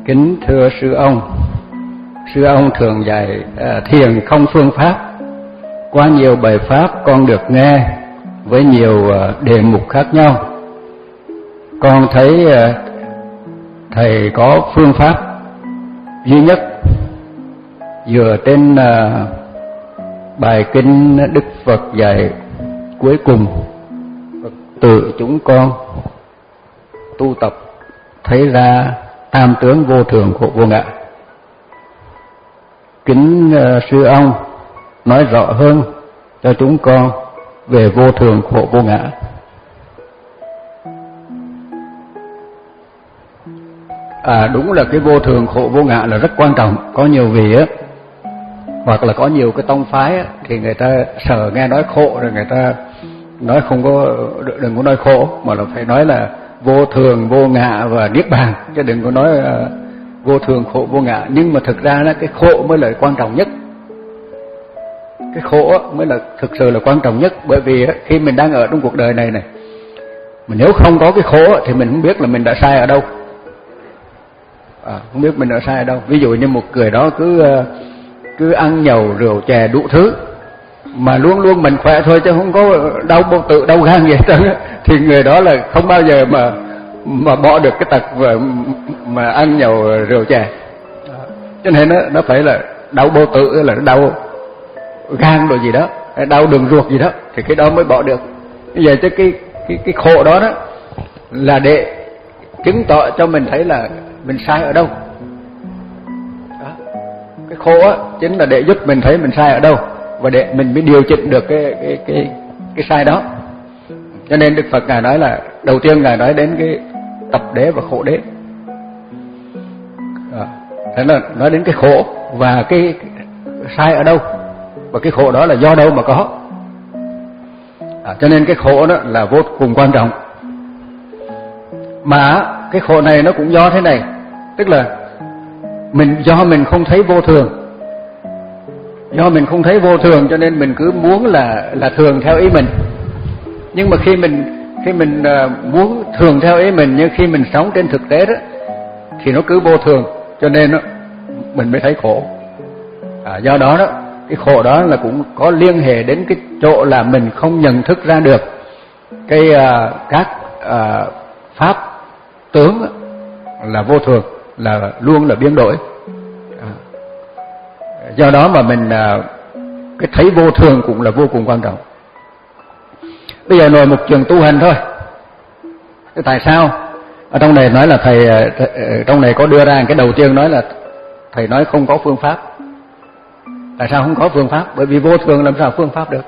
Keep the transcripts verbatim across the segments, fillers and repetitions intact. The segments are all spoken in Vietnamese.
Kính thưa sư ông, sư ông thường dạy à, thiền không phương pháp. Qua nhiều bài pháp con được nghe với nhiều à, đề mục khác nhau. Con thấy à, thầy có phương pháp duy nhất dựa trên à, bài kinh Đức Phật dạy cuối cùng: tự chúng con tu tập thấy ra tam tướng vô thường khổ vô ngã. Kính uh, sư ông nói rõ hơn cho chúng con về vô thường khổ vô ngã. À đúng là cái vô thường khổ vô ngã là rất quan trọng. Có nhiều vị á, hoặc là có nhiều cái tông phái á, thì người ta sợ nghe nói khổ rồi người ta nói không có, đừng có nói khổ, mà là phải nói là vô thường, vô ngã và niết bàn, chứ đừng có nói uh, vô thường, khổ, vô ngã. Nhưng mà thực ra đó, cái khổ mới là quan trọng nhất. Cái khổ mới là thực sự là quan trọng nhất. Bởi vì khi mình đang ở trong cuộc đời này này, mà nếu không có cái khổ thì mình không biết là mình đã sai ở đâu. À, không biết mình đã sai ở đâu. Ví dụ như một người đó cứ cứ ăn nhậu rượu chè đủ thứ, mà luôn luôn mình khỏe thôi chứ không có đau bao tử, đau gan gì hết, thì người đó là không bao giờ mà mà bỏ được cái tật mà, mà ăn nhậu rượu chè. Cho nên nó nó phải là đau bao tử, là đau gan rồi gì đó, đau đường ruột gì đó, thì cái đó mới bỏ được. Bây giờ chứ cái cái cái khổ đó đó là để chứng tỏ cho mình thấy là mình sai ở đâu. Đó. Cái khổ á chính là để giúp mình thấy mình sai ở đâu, và để mình mới điều chỉnh được cái cái cái cái sai đó. Cho nên Đức Phật ngài nói là đầu tiên ngài nói đến cái tập đế và khổ đế. À, thế là nói đến cái khổ và cái sai ở đâu, và cái khổ đó là do đâu mà có. À, cho nên cái khổ đó là vô cùng quan trọng. Mà cái khổ này nó cũng do thế này, tức là mình do mình không thấy vô thường. Do mình không thấy vô thường cho nên mình cứ muốn là là thường theo ý mình. Nhưng mà khi mình khi mình uh, muốn thường theo ý mình, nhưng khi mình sống trên thực tế đó thì nó cứ vô thường, cho nên đó, mình mới thấy khổ. À, do đó đó, cái khổ đó là cũng có liên hệ đến cái chỗ là mình không nhận thức ra được cái uh, các uh, pháp tướng là vô thường, là luôn là biến đổi. Do đó mà mình cái thấy vô thường cũng là vô cùng quan trọng. Bây giờ nói một trường tu hành thôi. Cái tại sao ở trong này nói là thầy, trong này có đưa ra cái đầu tiên nói là thầy nói không có phương pháp. Tại sao không có phương pháp? Bởi vì vô thường làm sao phương pháp được?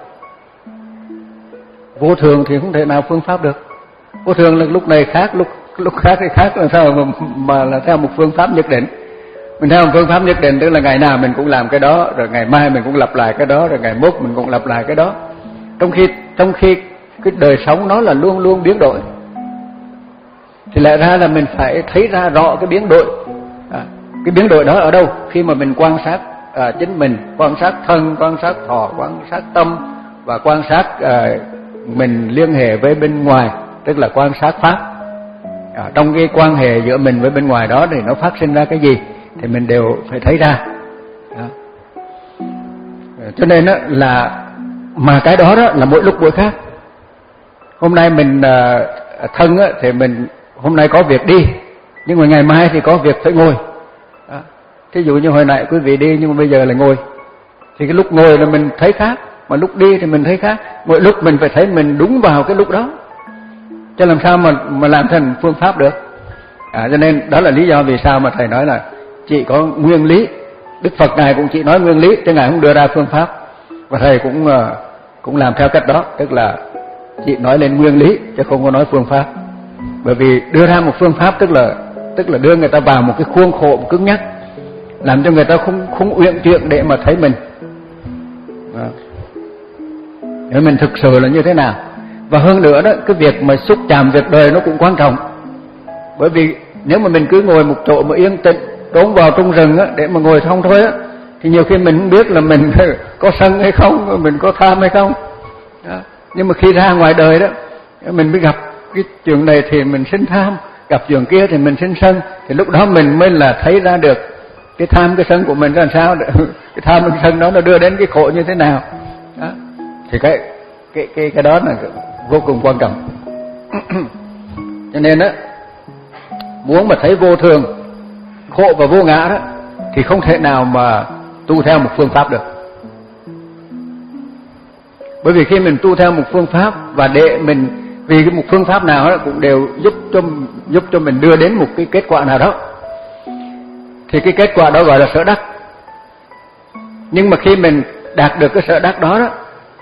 Vô thường thì không thể nào phương pháp được. Vô thường là lúc này khác, lúc lúc khác thì khác, làm sao mà, mà là theo một phương pháp nhất định. Mình theo một phương pháp nhất định, tức là ngày nào mình cũng làm cái đó, rồi ngày mai mình cũng lặp lại cái đó, rồi ngày mốt mình cũng lặp lại cái đó. Trong khi trong khi cái đời sống nó là luôn luôn biến đổi, thì lẽ ra là mình phải thấy ra rõ cái biến đổi. À, cái biến đổi đó ở đâu? Khi mà mình quan sát à, chính mình, quan sát thân, quan sát thọ, quan sát tâm, và quan sát à, mình liên hệ với bên ngoài, tức là quan sát pháp. À, trong cái quan hệ giữa mình với bên ngoài đó thì nó phát sinh ra cái gì thì mình đều phải thấy ra. Đó. Cho nên đó là mà cái đó đó là mỗi lúc mỗi khác. Hôm nay mình uh, thân á, thì mình hôm nay có việc đi, nhưng mà ngày mai thì có việc phải ngồi. Đó. Thí dụ như hồi nãy quý vị đi nhưng mà bây giờ là ngồi, thì cái lúc ngồi là mình thấy khác, mà lúc đi thì mình thấy khác. Mỗi lúc mình phải thấy mình đúng vào cái lúc đó, chứ làm sao mà mà làm thành phương pháp được. À, cho nên đó là lý do vì sao mà thầy nói là chỉ có nguyên lý. Đức Phật ngài cũng chỉ nói nguyên lý, chứ ngài không đưa ra phương pháp. Và thầy cũng uh, cũng làm theo cách đó, tức là chỉ nói lên nguyên lý chứ không có nói phương pháp. Bởi vì đưa ra một phương pháp tức là tức là đưa người ta vào một cái khuôn khổ cứng nhắc, làm cho người ta không không uyển chuyển để mà thấy mình. À, để mình thực sự là như thế nào. Và hơn nữa đó, cái việc mà xúc chạm việc đời nó cũng quan trọng. Bởi vì nếu mà mình cứ ngồi một chỗ mà yên tĩnh, trốn vào trong rừng á, để mà ngồi không thôi á, thì nhiều khi mình không biết là mình có sân hay không, mình có tham hay không. Đó. Nhưng mà khi ra ngoài đời đó, mình mới gặp cái chuyện này thì mình sinh tham, gặp chuyện kia thì mình sinh sân, thì lúc đó mình mới là thấy ra được cái tham cái sân của mình ra làm sao, cái tham cái sân đó nó đưa đến cái khổ như thế nào. Đó. Thì cái cái cái cái đó là vô cùng quan trọng. Cho nên đó, muốn mà thấy vô thường, khổ và vô ngã đó, thì không thể nào mà tu theo một phương pháp được. Bởi vì khi mình tu theo một phương pháp, và để mình, vì cái một phương pháp nào đó cũng đều giúp cho giúp cho mình đưa đến một cái kết quả nào đó, thì cái kết quả đó gọi là sở đắc. Nhưng mà khi mình đạt được cái sở đắc đó đó,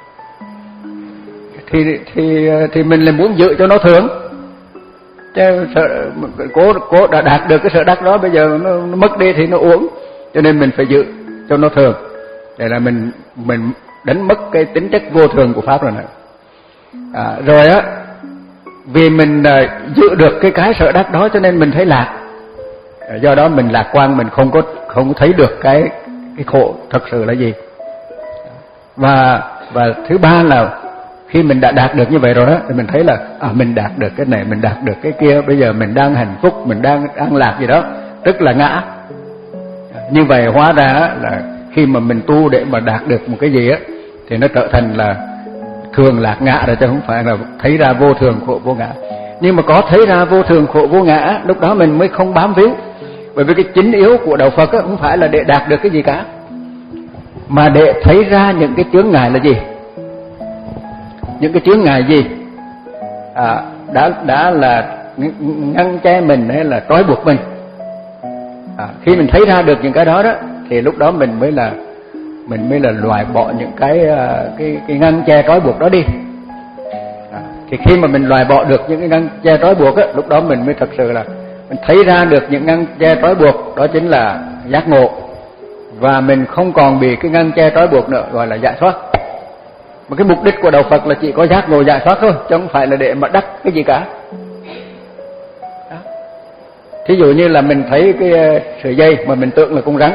thì thì thì mình lại muốn giữ cho nó thường. Chứ sợ, cố cố đã đạt được cái sở đắc đó, bây giờ nó, nó mất đi thì nó uổng, cho nên mình phải giữ cho nó thường, để là mình mình đánh mất cái tính chất vô thường của pháp rồi này. À, rồi á, vì mình à, giữ được cái cái sở đắc đó cho nên mình thấy lạc. À, do đó mình lạc quan, mình không có không thấy được cái cái khổ thật sự là gì. Và và thứ ba là khi mình đã đạt được như vậy rồi đó, thì mình thấy là à, mình đạt được cái này, mình đạt được cái kia, bây giờ mình đang hạnh phúc, mình đang an lạc gì đó, tức là ngã. Như vậy hóa ra là khi mà mình tu để mà đạt được một cái gì á, thì nó trở thành là thường lạc ngã rồi, chứ không phải là thấy ra vô thường khổ vô ngã. Nhưng mà có thấy ra vô thường khổ vô ngã, lúc đó mình mới không bám víu. Bởi vì cái chính yếu của đạo Phật á, không phải là để đạt được cái gì cả, mà để thấy ra những cái chướng ngại là gì. Những cái chướng ngại gì à, đã đã là ngăn che mình hay là trói buộc mình. À, khi mình thấy ra được những cái đó đó, thì lúc đó mình mới là mình mới là loại bỏ những cái cái cái ngăn che trói buộc đó đi. À, thì khi mà mình loại bỏ được những cái ngăn che trói buộc á, lúc đó mình mới thật sự là mình thấy ra được những ngăn che trói buộc, đó chính là giác ngộ, và mình không còn bị cái ngăn che trói buộc nữa, gọi là giải thoát. Mà cái mục đích của đạo Phật là chỉ có giác ngộ giải thoát thôi, chứ không phải là để mà đắc cái gì cả. Đó. Thí dụ như là mình thấy cái sợi dây mà mình tưởng là con rắn,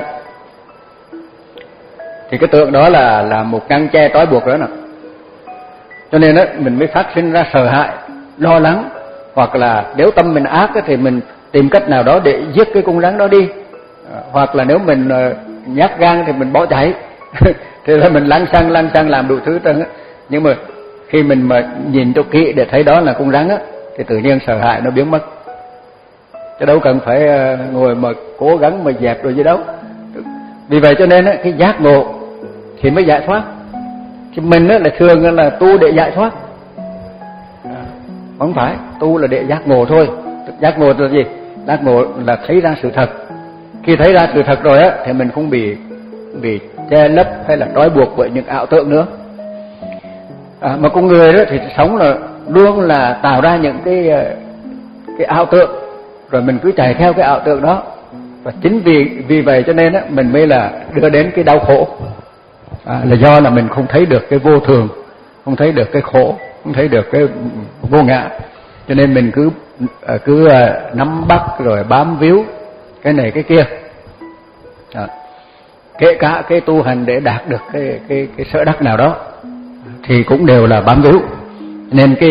thì cái tượng đó là là một ngăn che trói buộc đó nè. Cho nên đó, mình mới phát sinh ra sợ hãi, lo lắng, hoặc là nếu tâm mình ác thì mình tìm cách nào đó để giết cái con rắn đó đi, à, hoặc là nếu mình nhát gan thì mình bỏ chạy. Thế là mình lăng xăng lăng xăng làm đủ thứ trơn á. Nhưng mà khi mình mà nhìn cho kỹ để thấy đó là con rắn á, thì tự nhiên sợ hãi nó biến mất, chứ đâu cần phải ngồi mà cố gắng mà dẹp rồi gì đâu. Vì vậy cho nên á, cái giác ngộ thì mới giải thoát. Thì mình á là thường là tu để giải thoát, à, không phải tu là để giác ngộ thôi. Giác ngộ là gì? Giác ngộ là thấy ra sự thật. Khi thấy ra sự thật rồi á, thì mình không bị bị che lấp hay là trói buộc bởi những ảo tưởng nữa. À, mà con người đó thì sống là luôn là tạo ra những cái cái ảo tưởng, rồi mình cứ chạy theo cái ảo tưởng đó, và chính vì vì vậy cho nên á, mình mới là đưa đến cái đau khổ. À, là do là mình không thấy được cái vô thường, không thấy được cái khổ, không thấy được cái vô ngã, cho nên mình cứ cứ nắm bắt rồi bám víu cái này cái kia. À, kể cả cái tu hành để đạt được cái cái cái sở đắc nào đó thì cũng đều là bám víu. Nên cái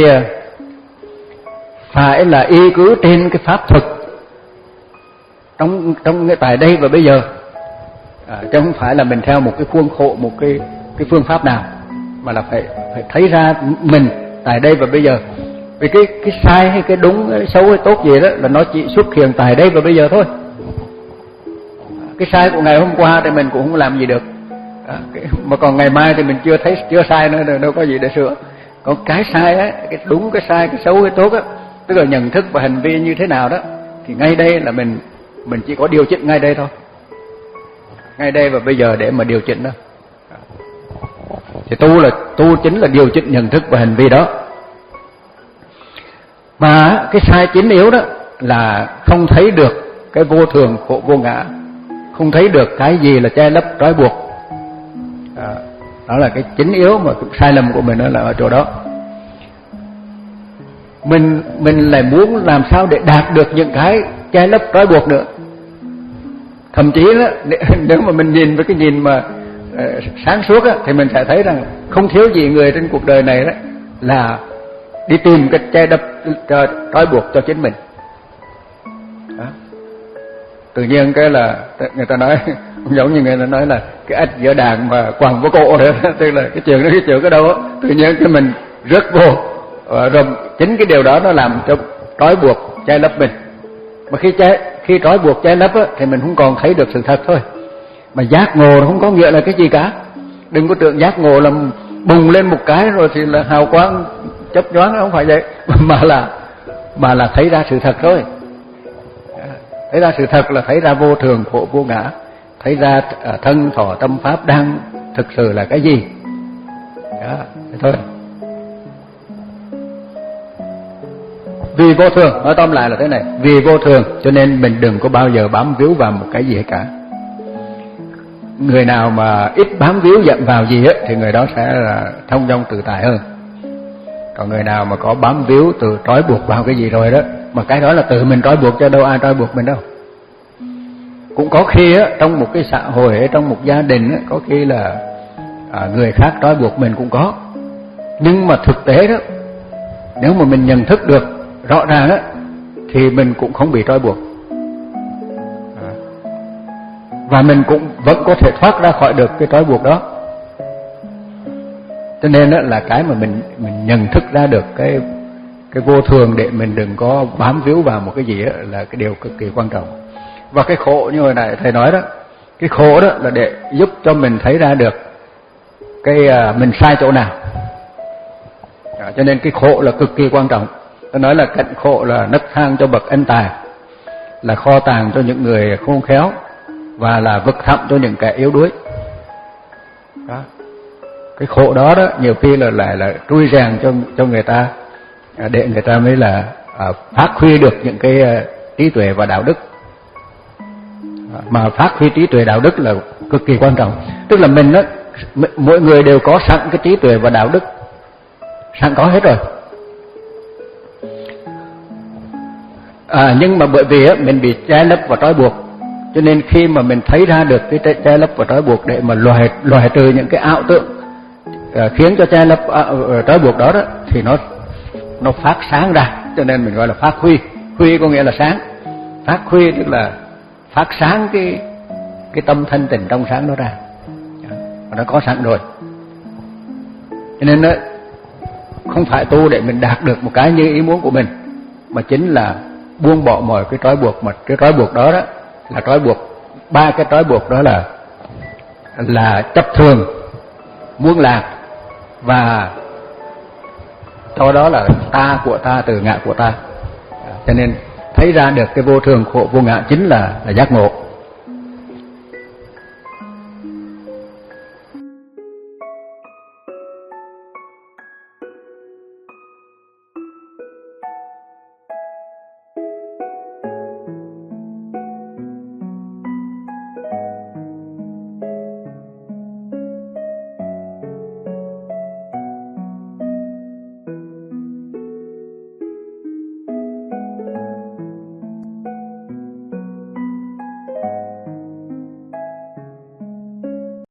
phải là y cứ trên cái pháp thực trong trong cái tại đây và bây giờ, à, chứ không phải là mình theo một cái khuôn khổ, một cái cái phương pháp nào, mà là phải phải thấy ra mình tại đây và bây giờ. Vì cái cái sai hay cái đúng, cái xấu hay tốt gì đó là nó chỉ xuất hiện tại đây và bây giờ thôi. Cái sai của ngày hôm qua thì mình cũng không làm gì được, à, cái, mà còn ngày mai thì mình chưa thấy chưa sai nữa, đâu có gì để sửa. Còn cái sai á, cái đúng cái sai, cái xấu cái tốt á, tức là nhận thức và hành vi như thế nào đó, thì ngay đây là mình mình chỉ có điều chỉnh ngay đây thôi, ngay đây và bây giờ để mà điều chỉnh đó. Thì tu là tu chính là điều chỉnh nhận thức và hành vi đó. Mà cái sai chính yếu đó là không thấy được cái vô thường khổ vô ngã, không thấy được cái gì là che lấp trói buộc. À, đó là cái chính yếu mà sai lầm của mình, đó là ở chỗ đó. Mình mình lại muốn làm sao để đạt được những cái che lấp trói buộc nữa. Thậm chí đó, nếu mà mình nhìn với cái nhìn mà uh, sáng suốt á, thì mình sẽ thấy rằng không thiếu gì người trên cuộc đời này đó là đi tìm cái che lấp trói buộc cho chính mình. tự nhiên cái là người ta nói giống như người ta nói là cái ếch giữa đàn mà quằn vô cổ đó, tức là cái chuyện đó cái chuyện cái đâu á, tự nhiên cái mình rớt vô, rồi chính cái điều đó nó làm cho trói buộc che lấp mình. Mà khi che khi trói buộc che lấp á, thì mình không còn thấy được sự thật thôi. Mà giác ngộ không có nghĩa là cái gì cả. Đừng có tưởng giác ngộ là bùng lên một cái rồi thì là hào quang chớp nhoáng, không phải vậy, mà là mà là thấy ra sự thật thôi. Thấy ra sự thật là thấy ra vô thường khổ vô ngã, thấy ra thân thọ tâm pháp đang thực sự là cái gì. Đó, thế thôi. Vì vô thường, nói tóm lại là thế này, vì vô thường cho nên mình đừng có bao giờ bám víu vào một cái gì hết cả. Người nào mà ít bám víu dậm vào gì ấy, thì người đó sẽ là thông dong tự tại hơn. Còn người nào mà có bám víu từ trói buộc vào cái gì rồi đó, mà cái đó là tự mình trói buộc, cho đâu ai trói buộc mình đâu. Cũng có khi á, trong một cái xã hội, trong một gia đình á, có khi là à, người khác trói buộc mình cũng có. Nhưng mà thực tế đó, nếu mà mình nhận thức được rõ ràng á, thì mình cũng không bị trói buộc, à, và mình cũng vẫn có thể thoát ra khỏi được cái trói buộc đó. Cho nên đó là cái mà mình mình nhận thức ra được cái cái vô thường để mình đừng có bám víu vào một cái gì đó là cái điều cực kỳ quan trọng. Và cái khổ như hồi nãy thầy nói đó, cái khổ đó là để giúp cho mình thấy ra được cái uh, mình sai chỗ nào. À, cho nên cái khổ là cực kỳ quan trọng. Tôi nói là cạnh khổ là nấc thang cho bậc ân tài, là kho tàng cho những người khôn khéo, và là vực thẳm cho những kẻ yếu đuối. Đó. Cái khổ đó đó nhiều khi là lại là trui rèn cho cho người ta, để người ta mới là à, phát huy được những cái à, trí tuệ và đạo đức. À, mà phát huy trí tuệ đạo đức là cực kỳ quan trọng. Tức là mình đó, mỗi người đều có sẵn cái trí tuệ và đạo đức, sẵn có hết rồi. À, nhưng mà bởi vì á, mình bị che lấp và trói buộc, cho nên khi mà mình thấy ra được cái che lấp và trói buộc để mà loại loại trừ những cái ảo tưởng à, khiến cho che lấp à, trói buộc đó đó, thì nó nó phát sáng ra. Cho nên mình gọi là phát huy. Huy có nghĩa là sáng. Phát huy tức là phát sáng cái cái tâm thanh tịnh trong sáng đó ra, và nó có sẵn rồi. Cho nên đó, không phải tu để mình đạt được một cái như ý muốn của mình, mà chính là buông bỏ mọi cái trói buộc. Mà cái trói buộc đó đó là trói buộc, ba cái trói buộc đó là là chấp thường, muốn lạc, và sau đó là ta của ta, từ ngã của ta. Cho nên thấy ra được cái vô thường khổ vô ngã chính là, là giác ngộ.